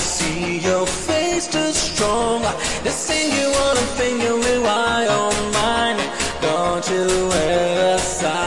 see your face too strong. This thing you wanna finger me while you're mine. Don't you ever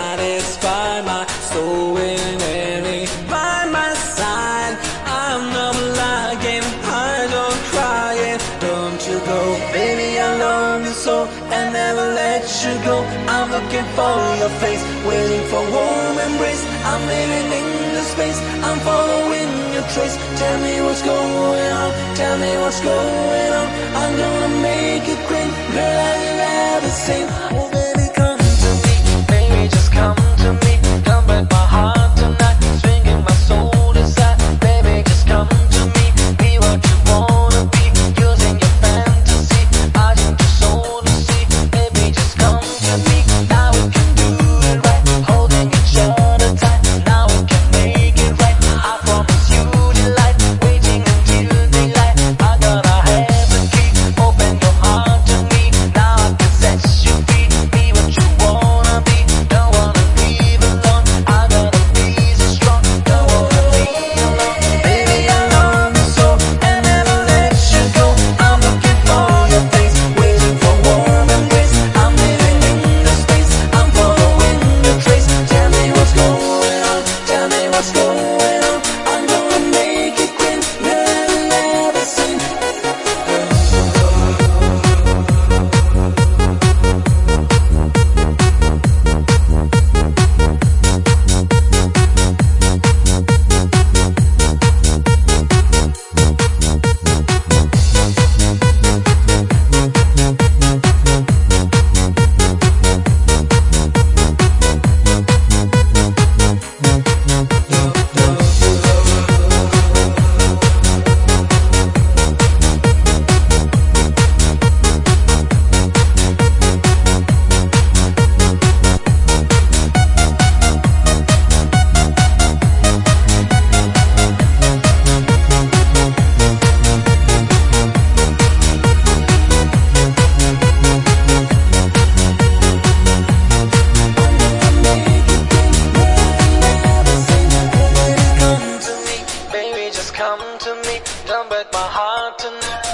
satisfy my soul with any by my side. I'm not lying, I don't crying. Don't you go, baby, I love you so and never let you go. I'm looking for your face, waiting for warm embrace. I'm living in the space, I'm following your trace. Tell me what's going on, tell me what's going on. I'm gonna make it quick, girl, I never say. Oh baby, come to me, baby, just come to me. Come break my heart tonight, swinging my soul aside. Baby, just come to me, be what you wanna be, using your fantasy. I need your soul to see, baby, just come to me. Now we can do it right, holding each other tight. Now we can make it right, I promise you delight. Waiting until daylight, I gotta have the key. Open your heart to me, now I can set you free. Be what you wanna be, don't wanna leave alone. I gotta be so strong, don't wanna be alone. Baby, I love you so and never let you go. I'm looking for your face, waiting for warm embrace. I'm living in the space, I'm following the trace. Tell me what's going on, tell me what's going on. I'm gonna make it quick, girl, I never seen. Come to me, don't break my heart tonight.